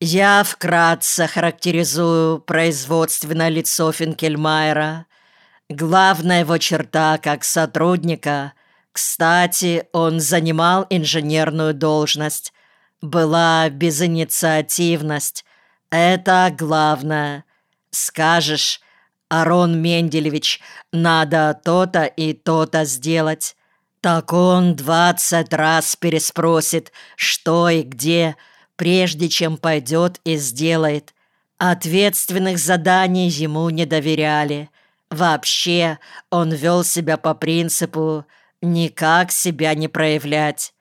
Я вкратце характеризую производственное лицо Финкельмайера. Главная его черта как сотрудника, кстати, он занимал инженерную должность, была безинициативность. Это главное. Скажешь: Арон Менделевич, надо то-то и то-то сделать. Так он 20 раз переспросит, что и где, прежде чем пойдет и сделает. Ответственных заданий ему не доверяли. Вообще, он вел себя по принципу «никак себя не проявлять».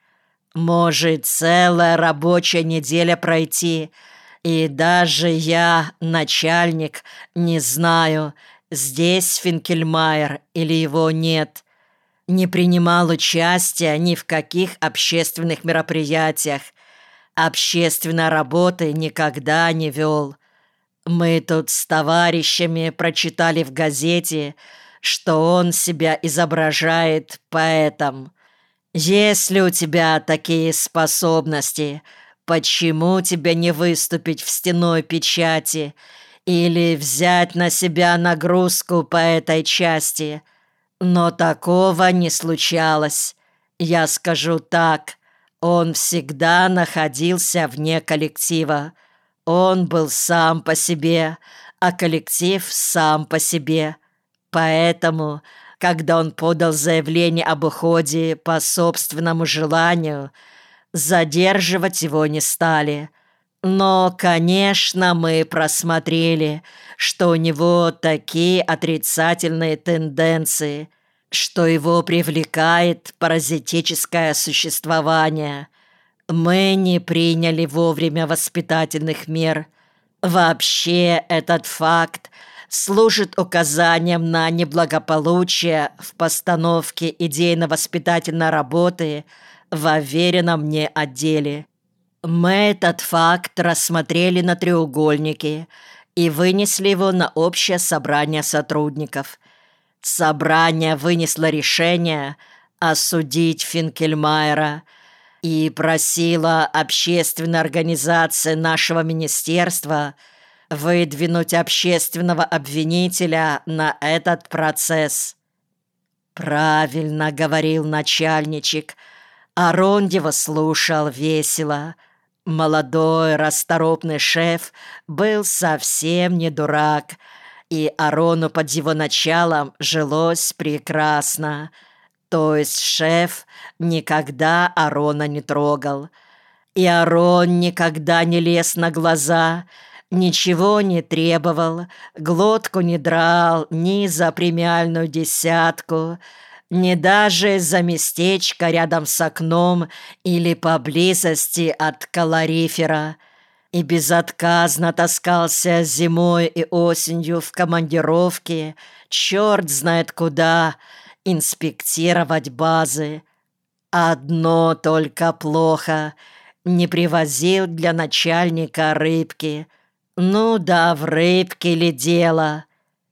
Может целая рабочая неделя пройти, и даже я, начальник, не знаю, здесь Финкельмайер или его нет. Не принимал участия ни в каких общественных мероприятиях, общественной работы никогда не вел. Мы тут с товарищами прочитали в газете, что он себя изображает поэтом. Если у тебя такие способности, почему тебе не выступить в стенной печати или взять на себя нагрузку по этой части? Но такого не случалось. Я скажу так, он всегда находился вне коллектива. Он был сам по себе, а коллектив сам по себе. Поэтому, когда он подал заявление об уходе по собственному желанию, задерживать его не стали. Но, конечно, мы просмотрели, что у него такие отрицательные тенденции, что его привлекает паразитическое существование. Мы не приняли вовремя воспитательных мер. Вообще, этот факт служит указанием на неблагополучие в постановке идейно-воспитательной работы в уверенном мне отделе. Мы этот факт рассмотрели на треугольнике и вынесли его на общее собрание сотрудников. Собрание вынесло решение осудить Финкельмайера и просило общественные организации нашего министерства выдвинуть общественного обвинителя на этот процесс. «Правильно», — говорил начальничек, а Рондева слушал весело. Молодой расторопный шеф был совсем не дурак, и Арону под его началом жилось прекрасно. То есть шеф никогда Арона не трогал, и Арон никогда не лез на глаза, ничего не требовал, глотку не драл ни за премиальную десятку, ни даже за местечко рядом с окном или поблизости от калорифера, и безотказно таскался зимой и осенью в командировке, черт знает куда, инспектировать базы. Одно только плохо — не привозил для начальника рыбки. Ну да, в рыбке ли дело?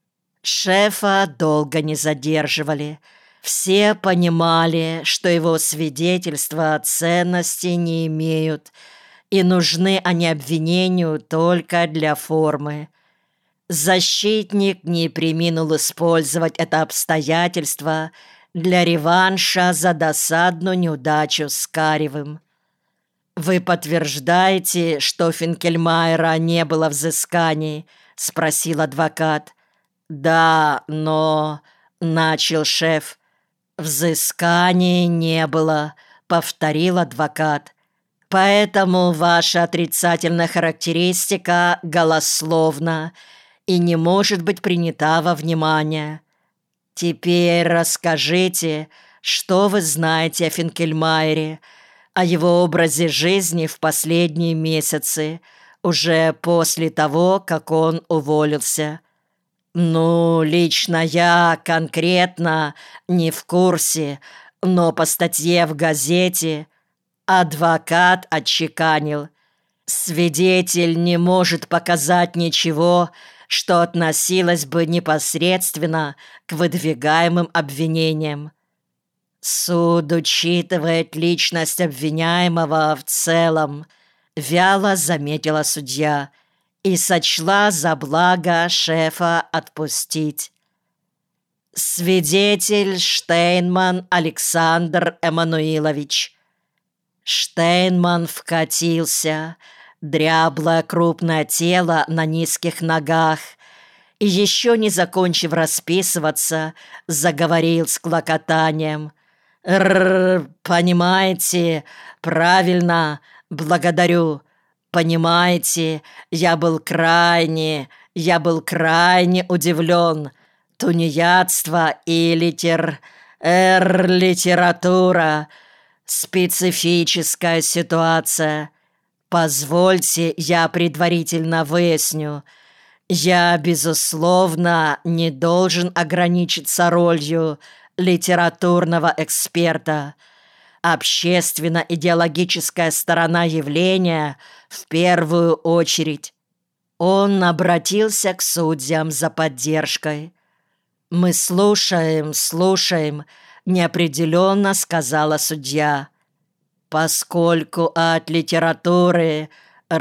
Шефа долго не задерживали. Все понимали, что его свидетельства ценности не имеют, и нужны они обвинению только для формы. Защитник не преминул использовать это обстоятельство для реванша за досадную неудачу с Каревым. «Вы подтверждаете, что Финкельмайера не было взысканий?» — спросил адвокат. «Да, но...» — начал шеф. «Взысканий не было», — повторил адвокат. «Поэтому ваша отрицательная характеристика голословна и не может быть принята во внимание. Теперь расскажите, что вы знаете о Финкельмайере, о его образе жизни в последние месяцы, уже после того, как он уволился». «Ну, лично я конкретно не в курсе, но по статье в газете...» Адвокат отчеканил: «Свидетель не может показать ничего, что относилось бы непосредственно к выдвигаемым обвинениям. Суд учитывает личность обвиняемого в целом. вяло заметила судья и сочла за благо шефа отпустить. Свидетель Штейнман Александр Эммануилович. Штейнман вкатился, дряблое крупное тело на низких ногах, и, еще не закончив расписываться, заговорил с клокотанием. Понимаете, правильно, благодарю. Понимаете, я был крайне удивлен. Тунеядство и литература. Специфическая ситуация. Позвольте, я предварительно выясню. Я, безусловно, не должен ограничиться ролью литературного эксперта. Общественно-идеологическая сторона явления в первую очередь. Он обратился к судьям за поддержкой. «Мы слушаем», — неопределенно сказала судья. «Поскольку от литературы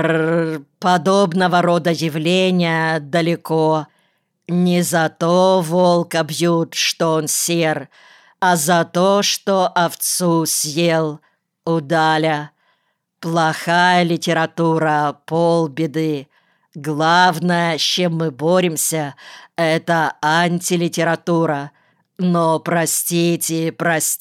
подобного рода явления далеко, не за то волка бьют, что он сер, а за то, что овцу съел, удаля. Плохая литература — полбеды. Главное, с чем мы боремся, это антилитература. Но простите,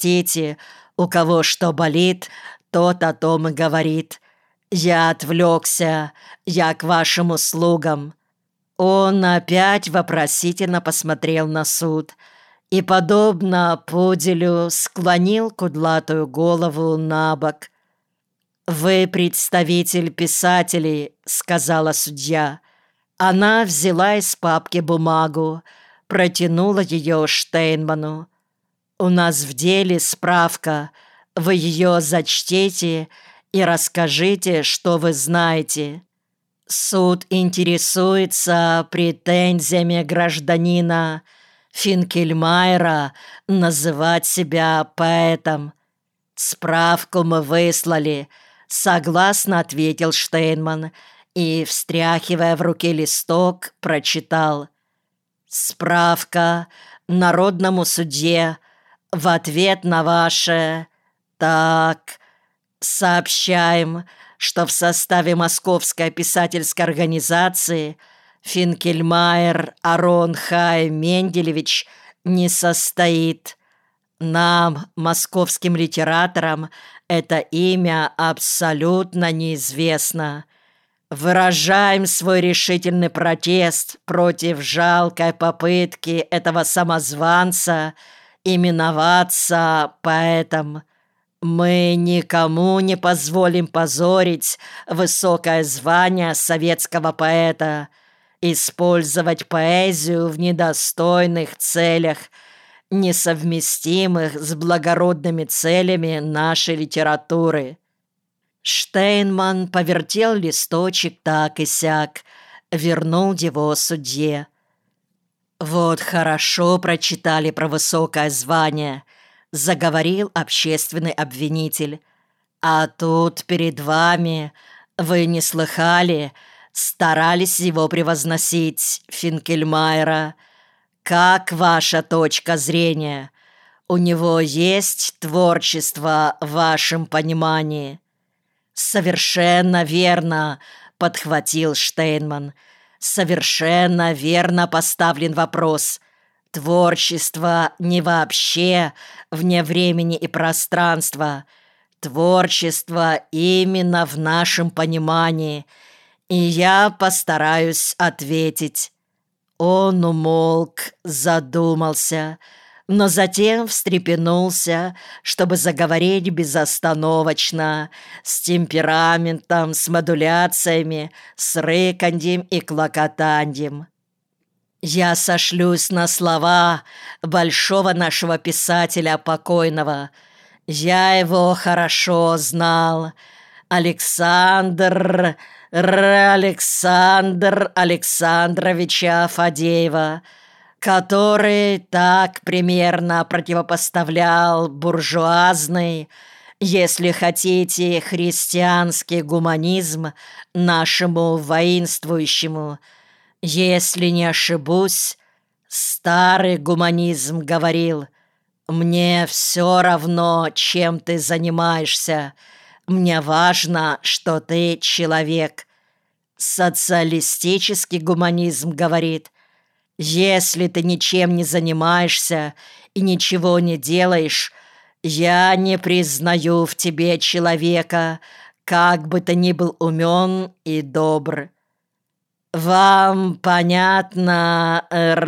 у кого что болит, тот о том и говорит. Я отвлекся, я к вашим услугам». Он опять вопросительно посмотрел на суд и, подобно пуделю, склонил кудлатую голову на бок. «Вы представитель писателей», — сказала судья. Она взяла из папки бумагу, протянула ее Штейнману. «У нас в деле справка. Вы ее зачтите и расскажите, что вы знаете. Суд интересуется претензиями гражданина Финкельмайера называть себя поэтом. Справку мы выслали», — согласно ответил Штейнман и, встряхивая в руке листок, прочитал. «Справка народному судье в ответ на ваше... Так, сообщаем, что в составе Московской писательской организации Финкельмайер Арон Хай Менделевич не состоит. Нам, московским литераторам, это имя абсолютно неизвестно. Выражаем свой решительный протест против жалкой попытки этого самозванца именоваться поэтом. Мы никому не позволим позорить высокое звание советского поэта, использовать поэзию в недостойных целях, несовместимых с благородными целями нашей литературы». Штейнман повертел листочек так и сяк, вернул его судье. «Вот хорошо прочитали про высокое звание», — заговорил общественный обвинитель. «А тут перед вами, вы не слыхали, старались его превозносить, Финкельмайера. Как ваша точка зрения? У него есть творчество в вашем понимании?» «Совершенно верно», — подхватил Штейнман. «Совершенно верно поставлен вопрос. Творчество не вообще, вне времени и пространства. Творчество именно в нашем понимании. И я постараюсь ответить». Он умолк, задумался, но затем встрепенулся, чтобы заговорить безостановочно, с темпераментом, с модуляциями, с рыканьем и клокотаньем. «Я сошлюсь на слова большого нашего писателя покойного. Я его хорошо знал. Александра Александровича Фадеева, который так примерно противопоставлял буржуазный, Если хотите христианский гуманизм нашему воинствующему, если не ошибусь, старый гуманизм говорил: «Мне все равно, чем ты занимаешься, мне важно, что ты человек». Социалистический гуманизм говорит: «Если ты ничем не занимаешься и ничего не делаешь, я не признаю в тебе человека, как бы ты ни был умен и добр». Вам понятно,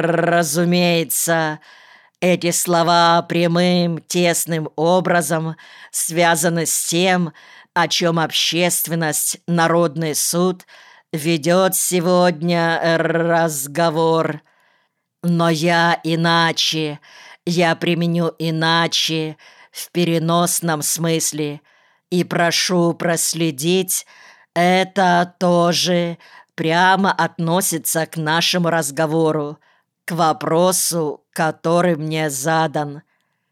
разумеется, эти слова прямым, тесным образом связаны с тем, о чем общественность, народный суд ведет сегодня разговор. Но я иначе, я применю иначе, в переносном смысле, и прошу проследить, это тоже прямо относится к нашему разговору, к вопросу, который мне задан.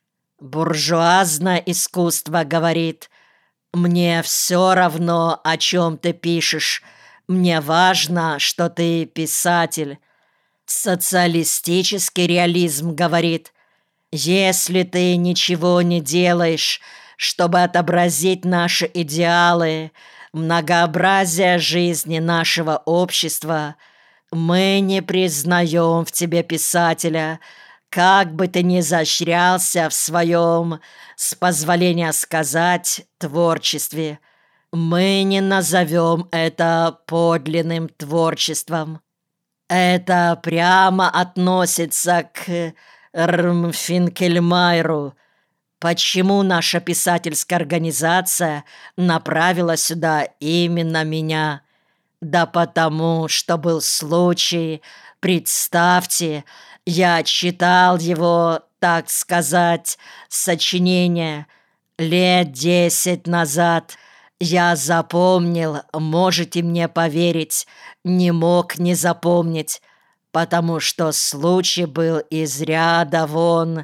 Буржуазное искусство говорит: «Мне все равно, о чем ты пишешь, мне важно, что ты писатель». Социалистический реализм говорит: «Если ты ничего не делаешь, чтобы отобразить наши идеалы, многообразие жизни нашего общества, мы не признаем в тебе писателя, как бы ты ни изощрялся в своем, с позволения сказать, творчестве. Мы не назовем это подлинным творчеством». Это прямо относится к Финкельмайеру. Почему наша писательская организация направила сюда именно меня? Да потому, что был случай, представьте, я читал его, так сказать, сочинение лет 10 назад. Я запомнил, можете мне поверить, не мог не запомнить, потому что случай был из ряда вон,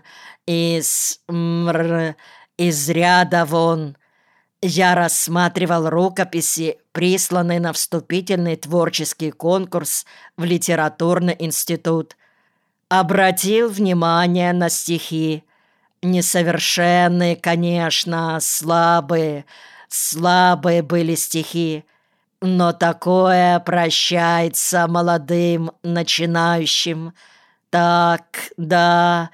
из ряда вон. Я рассматривал рукописи, присланные на вступительный творческий конкурс в литературный институт. Обратил внимание на стихи. Несовершенные, конечно, слабые были стихи, но такое прощается молодым начинающим. Так, да,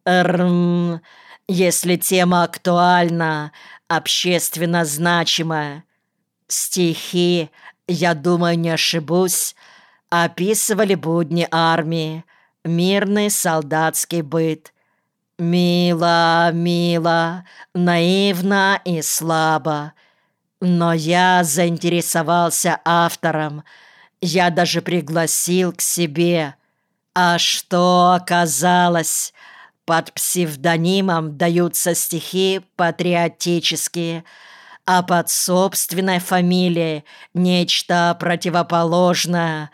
если тема актуальна, общественно значимая. Стихи, я думаю, не ошибусь, описывали будни армии, мирный солдатский быт. Мило, мило, наивно и слабо. Но я заинтересовался автором. Я даже пригласил к себе. А что оказалось? Под псевдонимом даются стихи патриотические, а под собственной фамилией нечто противоположное.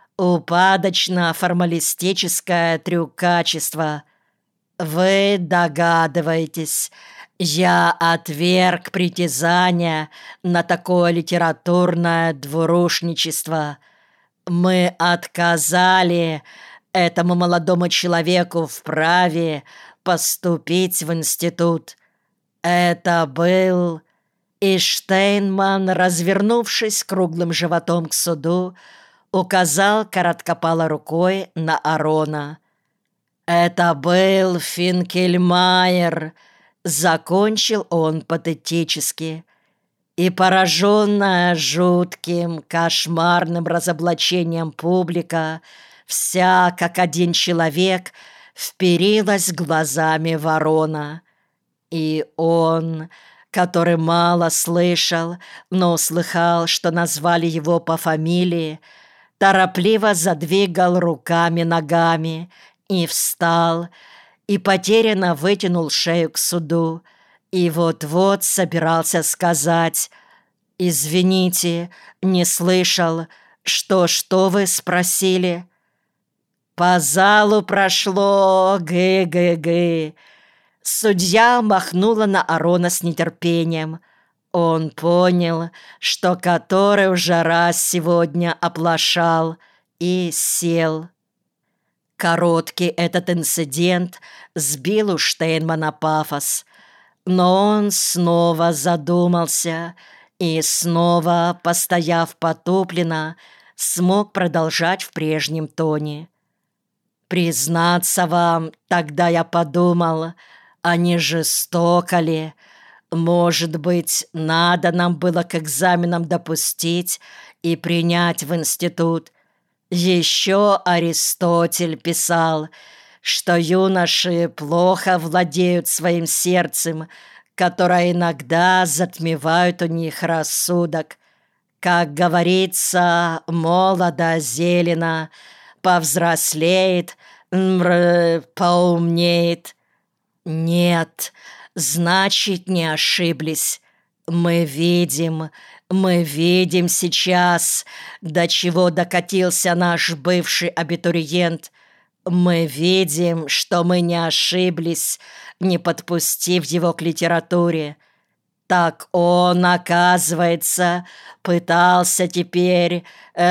Упадочно-формалистическое трюкачество. Вы догадываетесь, я отверг притязания на такое литературное двурушничество. Мы отказали этому молодому человеку в праве поступить в институт. Это был...» И Штейнман, развернувшись круглым животом к суду, указал короткопалой рукой на Арона. «Это был Финкельмайер», — закончил он патетически. И, пораженная жутким, кошмарным разоблачением публика, вся, как один человек, вперилась глазами в Арона. И он, который мало слышал, но услыхал, что назвали его по фамилии, торопливо задвигал руками-ногами и встал, и потерянно вытянул шею к суду, и вот-вот собирался сказать: «Извините, не слышал, что вы спросили?» По залу прошло гы-гы-гы. Судья махнула на Арона с нетерпением. Он понял, что который уже раз сегодня оплошал, и сел. Короткий этот инцидент сбил у Штейнмана пафос, но он снова задумался и снова, постояв потупленно, смог продолжать в прежнем тоне. «Признаться вам, тогда я подумал, а не жестоко ли? Может быть, надо нам было к экзаменам допустить и принять в институт. Еще Аристотель писал, что юноши плохо владеют своим сердцем, которое иногда затмевает у них рассудок. Как говорится, молодо зелено, повзрослеет, поумнеет. Нет, значит, не ошиблись. Мы видим сейчас, до чего докатился наш бывший абитуриент. Мы видим, что мы не ошиблись, не подпустив его к литературе. Так он, оказывается, пытался теперь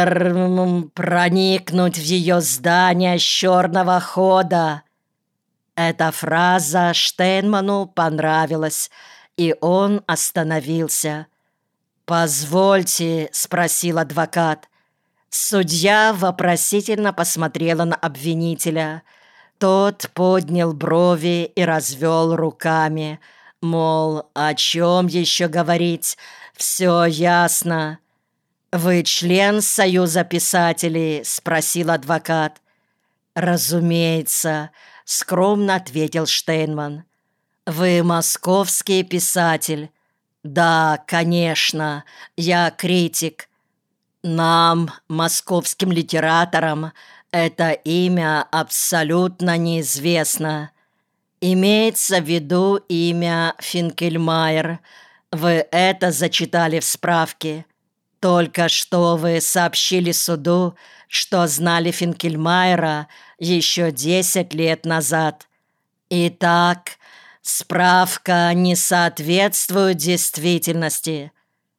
проникнуть в ее здание с черного хода. Эта фраза Штейнману понравилась, и он остановился. «Позвольте», — спросил адвокат. Судья вопросительно посмотрела на обвинителя. Тот поднял брови и развел руками, мол, о чем еще говорить, все ясно. «Вы член Союза писателей?» — спросил адвокат. «Разумеется», — скромно ответил Штейнман. «Вы московский писатель?» «Да, конечно, я критик. Нам, московским литераторам, это имя абсолютно неизвестно. Имеется в виду имя Финкельмайер. Вы это зачитали в справке. Только что вы сообщили суду, что знали Финкельмайера еще 10 лет назад. Итак, справка не соответствует действительности».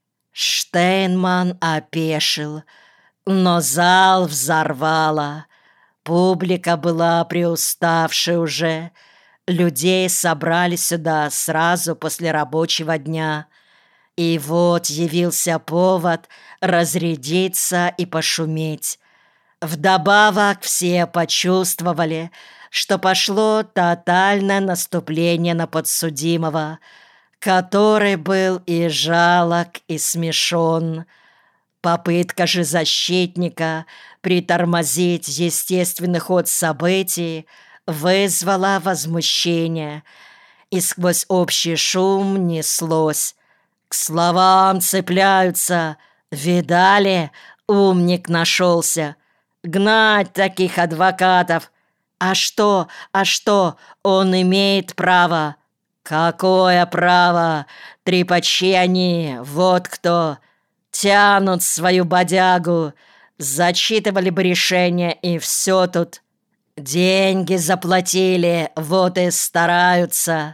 Штейнман опешил, но зал взорвало. Публика была приуставшей уже. Людей собрали сюда сразу после рабочего дня. И вот явился повод разрядиться и пошуметь. Вдобавок все почувствовали, что пошло тотальное наступление на подсудимого, который был и жалок, и смешон. Попытка же защитника притормозить естественный ход событий вызвала возмущение, и сквозь общий шум неслось: «К словам цепляются! Видали, умник нашелся! Гнать таких адвокатов! А что, он имеет право?» «Какое право? Трепачи они, вот кто! Тянут свою бодягу, зачитывали бы решение, и все тут. Деньги заплатили, вот и стараются».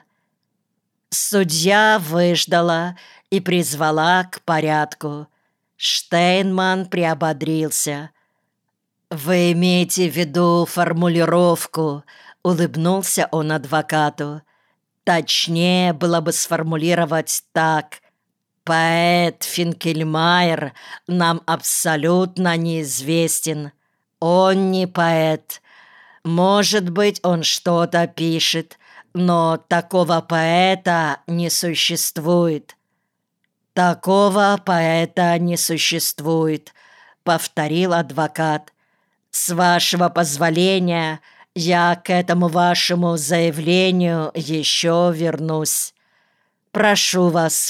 Судья выждала и призвала к порядку. Штейнман приободрился. «Вы имеете в виду формулировку?» — улыбнулся он адвокату. «Точнее было бы сформулировать так: поэт Финкельмайер нам абсолютно неизвестен. Он не поэт. Может быть, он что-то пишет, но такого поэта не существует». «Такого поэта не существует», — повторил адвокат. «С вашего позволения, я к этому вашему заявлению еще вернусь. Прошу вас.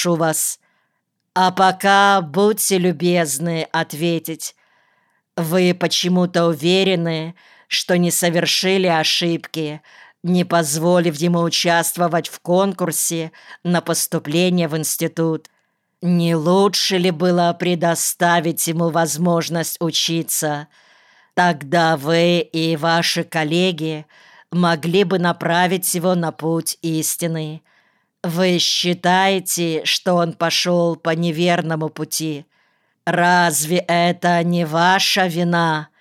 А пока будьте любезны ответить. Вы почему-то уверены, что не совершили ошибки, не позволив ему участвовать в конкурсе на поступление в институт? Не лучше ли было предоставить ему возможность учиться? Тогда вы и ваши коллеги могли бы направить его на путь истины. Вы считаете, что он пошел по неверному пути? Разве это не ваша вина?